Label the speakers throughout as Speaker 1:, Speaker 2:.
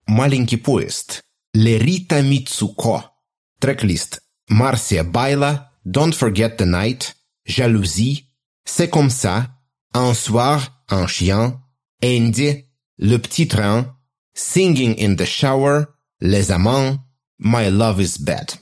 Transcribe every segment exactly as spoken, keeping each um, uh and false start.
Speaker 1: «Маленький поезд», «Лерита Мицуко», трек-лист «Марсия Байла», «Don't Forget the Night», «Jalousie», «C'est comme ça», «Un soir, un chien», «Andy», «Le petit train», «Singing in the shower», «Les amants», «My love is bad».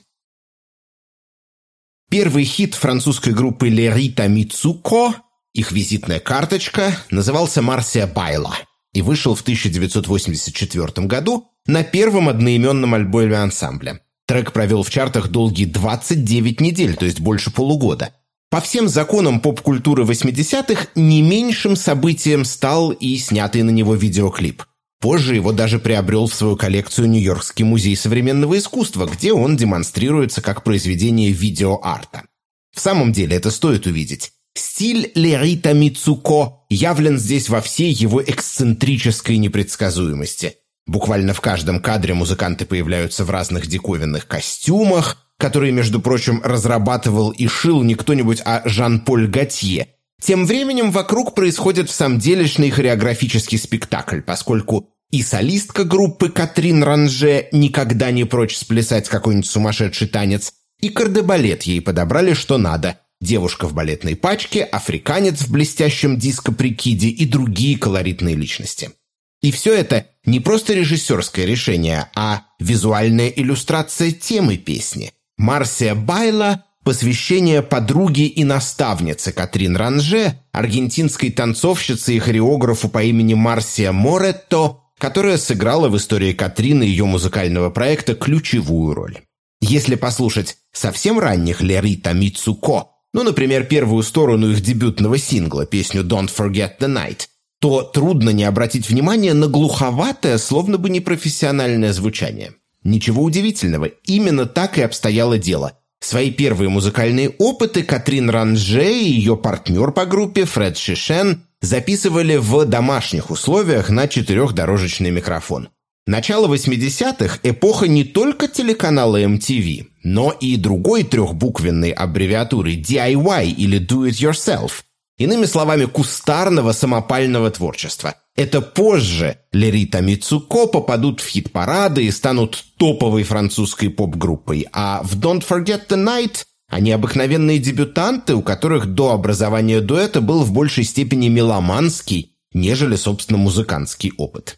Speaker 1: Первый хит французской группы «Лерита Мицуко», их визитная карточка, назывался «Марсия Байла» и вышел в тысяча девятьсот восемьдесят четвёртом году на первом одноименном альбоме ансамбля. Трек провел в чартах долгие двадцать девять недель, то есть больше полугода. По всем законам поп-культуры восьмидесятых не меньшим событием стал и снятый на него видеоклип. Позже его даже приобрел в свою коллекцию Нью-Йоркский музей современного искусства, где он демонстрируется как произведение видеоарта. В самом деле это стоит увидеть. Стиль Лерита Мицуко явлен здесь во всей его эксцентрической непредсказуемости. Буквально в каждом кадре музыканты появляются в разных диковинных костюмах, которые, между прочим, разрабатывал и шил не кто-нибудь, а Жан-Поль Готье. Тем временем вокруг происходит всамделишный хореографический спектакль, поскольку и солистка группы Катрин Ранже никогда не прочь сплясать какой-нибудь сумасшедший танец, и кардебалет ей подобрали что надо. Девушка в балетной пачке, африканец в блестящем диско-прикиде и другие колоритные личности. И все это не просто режиссерское решение, а визуальная иллюстрация темы песни. «Марсия Байла» – посвящение подруге и наставнице Катрин Ранже, аргентинской танцовщице и хореографу по имени Марсия Моретто, которая сыграла в истории Катрин и ее музыкального проекта ключевую роль. Если послушать совсем ранних Лерита Мицуко, ну, например, первую сторону их дебютного сингла, песню «Don't Forget the Night», то трудно не обратить внимание на глуховатое, словно бы непрофессиональное звучание. Ничего удивительного, именно так и обстояло дело. Свои первые музыкальные опыты Катрин Ранже и ее партнер по группе Фред Шишен записывали в домашних условиях на четырехдорожечный микрофон. Начало восьмидесятых – эпоха не только телеканала эм ти ви, но и другой трехбуквенной аббревиатуры ди ай вай или Do It Yourself. Иными словами, кустарного самопального творчества. Это позже Лерита Мицуко попадут в хит-парады и станут топовой французской поп-группой, а в Don't Forget the Night они обыкновенные дебютанты, у которых до образования дуэта был в большей степени меломанский, нежели, собственно, музыкантский опыт.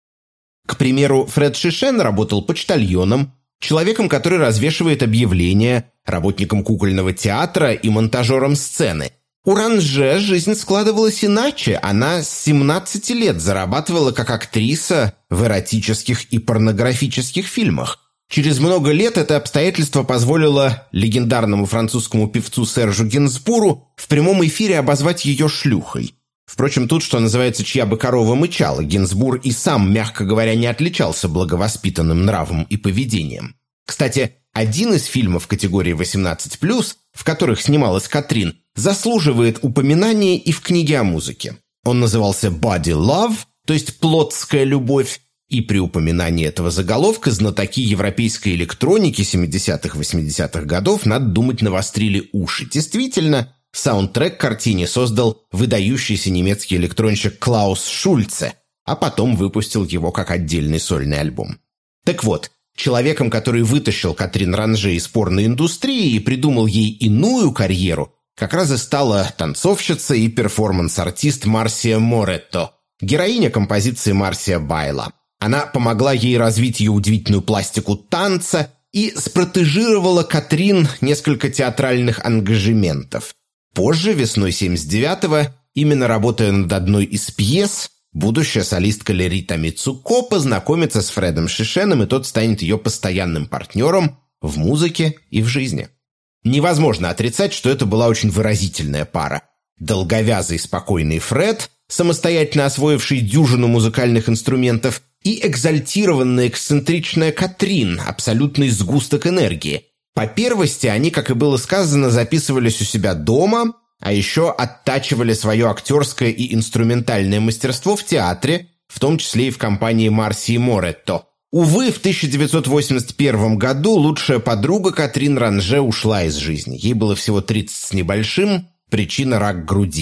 Speaker 1: К примеру, Фред Шишен работал почтальоном, человеком, который развешивает объявления, работником кукольного театра и монтажером сцены. У Ранже жизнь складывалась иначе. Она с семнадцати лет зарабатывала как актриса в эротических и порнографических фильмах. Через много лет это обстоятельство позволило легендарному французскому певцу Сержу Гинсбуру в прямом эфире обозвать ее шлюхой. Впрочем, тут, что называется, чья бы корова мычала, Гинсбур и сам, мягко говоря, не отличался благовоспитанным нравом и поведением. Кстати, один из фильмов категории восемнадцать плюс, в которых снималась Катрин, заслуживает упоминания и в книге о музыке. Он назывался «Body Love», то есть «Плотская любовь», и при упоминании этого заголовка знатоки европейской электроники семидесятых-восьмидесятых годов, надо думать, навострили уши. Действительно, саундтрек к картине создал выдающийся немецкий электронщик Клаус Шульце, а потом выпустил его как отдельный сольный альбом. Так вот, человеком, который вытащил Катрин Ранже из порноиндустрии и придумал ей иную карьеру, как раз и стала танцовщица и перформанс-артист Марсия Моретто, героиня композиции «Марсия Байла». Она помогла ей развить ее удивительную пластику танца и спротежировала Катрин несколько театральных ангажементов. Позже, весной семьдесят девятого, именно работая над одной из пьес, будущая солистка Лерита Мицуко познакомится с Фредом Шишеном, и тот станет ее постоянным партнером в музыке и в жизни. Невозможно отрицать, что это была очень выразительная пара. Долговязый спокойный Фред, самостоятельно освоивший дюжину музыкальных инструментов, и экзальтированная эксцентричная Катрин, абсолютный сгусток энергии. По первости они, как и было сказано, записывались у себя дома, а еще оттачивали свое актерское и инструментальное мастерство в театре, в том числе и в компании Марсии Моретто. Увы, в тысяча девятьсот восемьдесят первом году лучшая подруга Катрин Ранже ушла из жизни. Ей было всего тридцать с небольшим, причина – рак груди.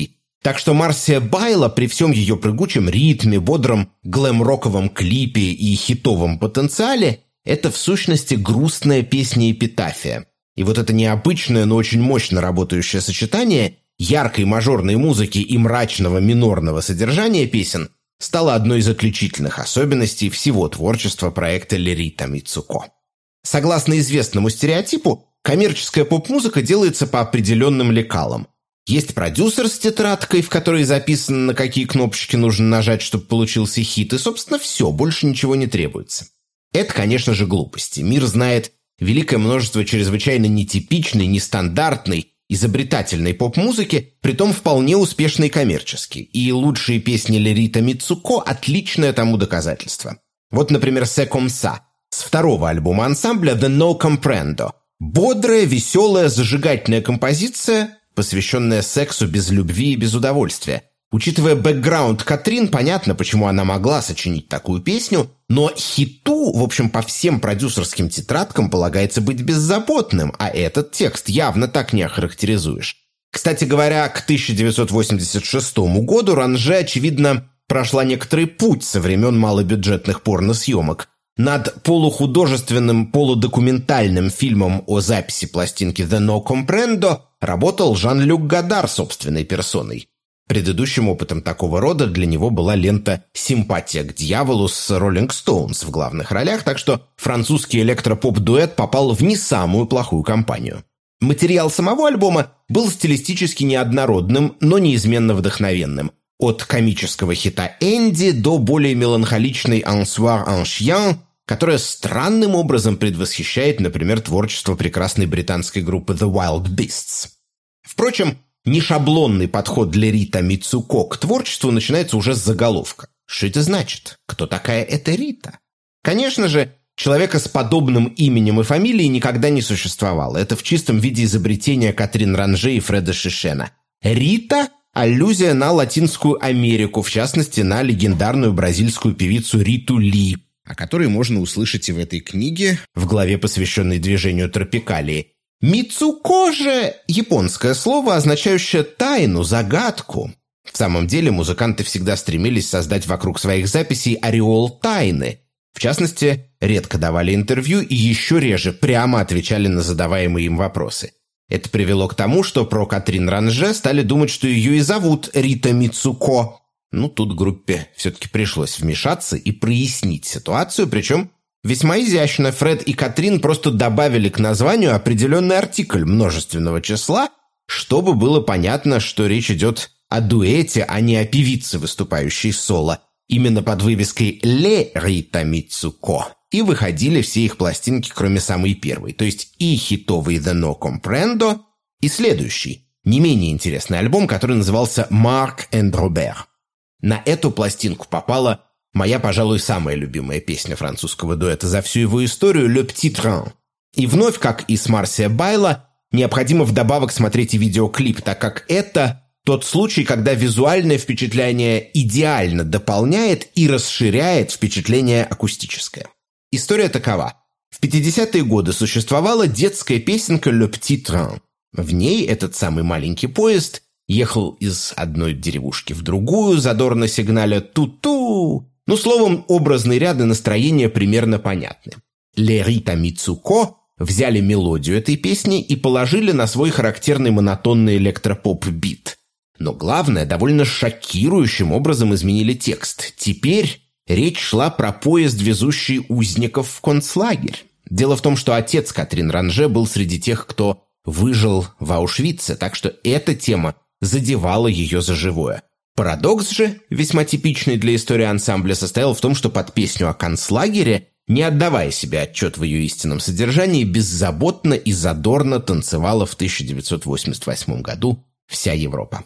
Speaker 1: Так что Марсия Байла при всем ее прыгучем ритме, бодром глэм-роковом клипе и хитовом потенциале – это в сущности грустная песня-эпитафия. И вот это необычное, но очень мощно работающее сочетание яркой мажорной музыки и мрачного минорного содержания песен стало одной из отличительных особенностей всего творчества проекта Лерита Мицуко. Согласно известному стереотипу, коммерческая поп-музыка делается по определенным лекалам. Есть продюсер с тетрадкой, в которой записано, на какие кнопочки нужно нажать, чтобы получился хит, и, собственно, все, больше ничего не требуется. Это, конечно же, глупости. Мир знает великое множество чрезвычайно нетипичной, нестандартной, изобретательной поп-музыки, притом вполне успешной коммерчески. И лучшие песни Лерита Мицуко – отличное тому доказательство. Вот, например, «C'est comme ça» с второго альбома ансамбля «The No Comprendo». Бодрая, веселая, зажигательная композиция, посвященная сексу без любви и без удовольствия. Учитывая бэкграунд Катрин, понятно, почему она могла сочинить такую песню, но хиту, в общем, по всем продюсерским тетрадкам полагается быть беззаботным, а этот текст явно так не охарактеризуешь. Кстати говоря, к тысяча девятьсот восемьдесят шестому году Ранже, очевидно, прошла некоторый путь со времен малобюджетных порносъемок. Над полухудожественным, полудокументальным фильмом о записи пластинки «The No Comprendo» работал Жан-Люк Годар собственной персоной. Предыдущим опытом такого рода для него была лента «Симпатия к дьяволу» с Rolling Stones в главных ролях, так что французский электропоп-дуэт попал в не самую плохую компанию. Материал самого альбома был стилистически неоднородным, но неизменно вдохновенным. От комического хита «Энди» до более меланхоличной «Un soir un chien», которая странным образом предвосхищает, например, творчество прекрасной британской группы The Wild Beasts. Впрочем, нешаблонный подход для Рита Мицуко к творчеству начинается уже с заголовка. Что это значит? Кто такая эта Рита? Конечно же, человека с подобным именем и фамилией никогда не существовало. Это в чистом виде изобретение Катрин Ранже и Фреда Шишена. Рита – аллюзия на Латинскую Америку, в частности, на легендарную бразильскую певицу Риту Ли, о которой можно услышать и в этой книге, в главе, посвященной движению тропикалии. Мицуко же – японское слово, означающее тайну, загадку. В самом деле, музыканты всегда стремились создать вокруг своих записей ореол тайны. В частности, редко давали интервью и еще реже прямо отвечали на задаваемые им вопросы. Это привело к тому, что про Катрин Ранже стали думать, что ее и зовут Рита Мицуко. Ну, тут группе все-таки пришлось вмешаться и прояснить ситуацию, причем весьма изящно. Фред и Катрин просто добавили к названию определенный артикль множественного числа, чтобы было понятно, что речь идет о дуэте, а не о певице, выступающей соло. Именно под вывеской «Ле Рита Мицуко» и выходили все их пластинки, кроме самой первой, то есть и хитовый «The No Comprendo», и следующий, не менее интересный альбом, который назывался «Marc and Robert». На эту пластинку попала моя, пожалуй, самая любимая песня французского дуэта за всю его историю «Le Petit Train». И вновь, как и с Марсия Байла, необходимо вдобавок смотреть и видеоклип, так как это тот случай, когда визуальное впечатление идеально дополняет и расширяет впечатление акустическое. История такова. В пятидесятые годы существовала детская песенка «Le Petit Train». В ней этот самый маленький поезд ехал из одной деревушки в другую, задорно сигналя «ту-ту». Ну, словом, образные ряды настроения примерно понятны. Лерита Мицуко взяли мелодию этой песни и положили на свой характерный монотонный электропоп-бит. Но главное, довольно шокирующим образом изменили текст. Теперь речь шла про поезд, везущий узников в концлагерь. Дело в том, что отец Катрин Ранже был среди тех, кто выжил в Аушвице, так что эта тема задевала ее за живое. Парадокс же, весьма типичный для истории ансамбля, состоял в том, что под песню о концлагере, не отдавая себе отчет в ее истинном содержании, беззаботно и задорно танцевала в тысяча девятьсот восемьдесят восьмом году вся Европа.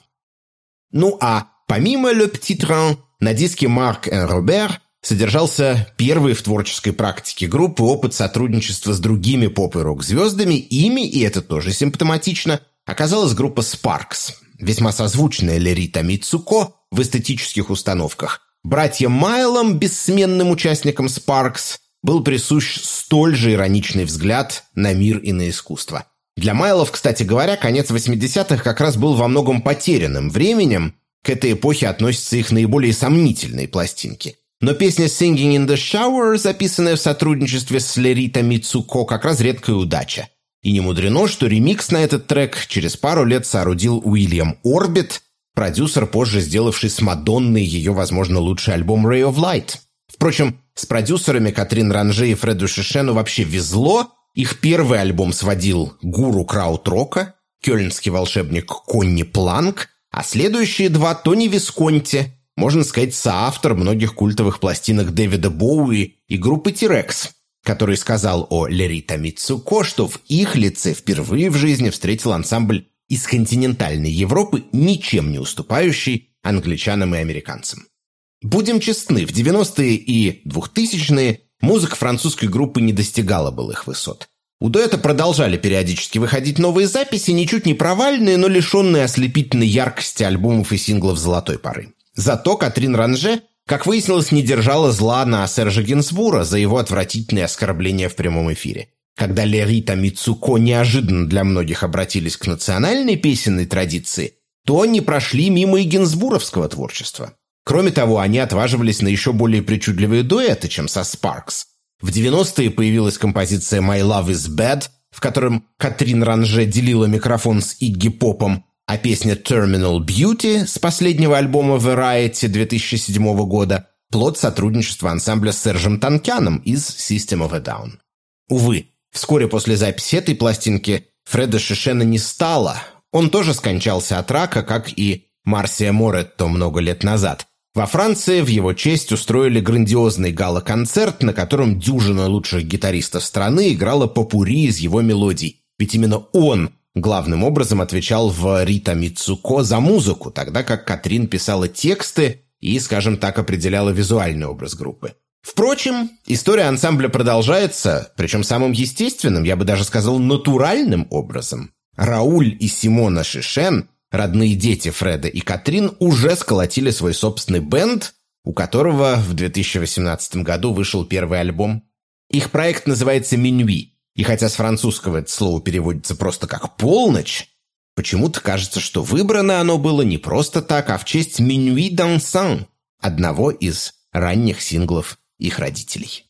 Speaker 1: Ну а помимо «Le Petit Train» на диске «Marc and Robert» содержался первый в творческой практике группы опыт сотрудничества с другими поп- и рок-звездами. Ими, и это тоже симптоматично, оказалась группа Sparks, весьма созвучная Лерита Мицуко в эстетических установках. Братьям Майлам, бессменным участникам Sparks, был присущ столь же ироничный взгляд на мир и на искусство. Для Майлов, кстати говоря, конец восьмидесятых как раз был во многом потерянным временем. К этой эпохе относятся их наиболее сомнительные пластинки. Но песня «Singing in the Shower», записанная в сотрудничестве с Лерита Мицуко, как раз редкая удача. И не мудрено, что ремикс на этот трек через пару лет соорудил Уильям Орбит, продюсер, позже сделавший с Мадонной ее, возможно, лучший альбом «Ray of Light». Впрочем, с продюсерами Катрин Ранже и Фреду Шишену вообще везло. Их первый альбом сводил гуру краут-рока, кёльнский волшебник Конни Планк, а следующие два – Тони Висконти, можно сказать, соавтор многих культовых пластинок Дэвида Боуи и группы T-Rex, который сказал о Лерита Мицуко, что в их лице впервые в жизни встретил ансамбль из континентальной Европы, ничем не уступающий англичанам и американцам. Будем честны, в девяностые и двухтысячные музыка французской группы не достигала былых высот. У дуэта продолжали периодически выходить новые записи, ничуть не провальные, но лишенные ослепительной яркости альбомов и синглов золотой поры. Зато Катрин Ранже, как выяснилось, не держала зла на Сержа Гинсбура за его отвратительные оскорбления в прямом эфире. Когда Лерита Мицуко неожиданно для многих обратились к национальной песенной традиции, то не прошли мимо и гинсбуровского творчества. Кроме того, они отваживались на еще более причудливые дуэты, чем со Sparks. В девяностые появилась композиция «My Love is Bad», в котором Катрин Ранже делила микрофон с Игги Попом, а песня «Terminal Beauty» с последнего альбома Variety две тысячи седьмого года – плод сотрудничества ансамбля с Сержем Танкяном из System of a Down. Увы, вскоре после записи этой пластинки Фреда Шишена не стало. Он тоже скончался от рака, как и Марсия Моретто много лет назад. Во Франции в его честь устроили грандиозный гала-концерт, на котором дюжина лучших гитаристов страны играла попурри из его мелодий. Ведь именно он главным образом отвечал в Рита Мицуко за музыку, тогда как Катрин писала тексты и, скажем так, определяла визуальный образ группы. Впрочем, история ансамбля продолжается, причем самым естественным, я бы даже сказал, натуральным образом. Рауль и Симона Шишен, родные дети Фреда и Катрин, уже сколотили свой собственный бэнд, у которого в две тысячи восемнадцатом году вышел первый альбом. Их проект называется «Минуи», и хотя с французского это слово переводится просто как «полночь», почему-то кажется, что выбрано оно было не просто так, а в честь «Минуи Дансан», одного из ранних синглов их родителей.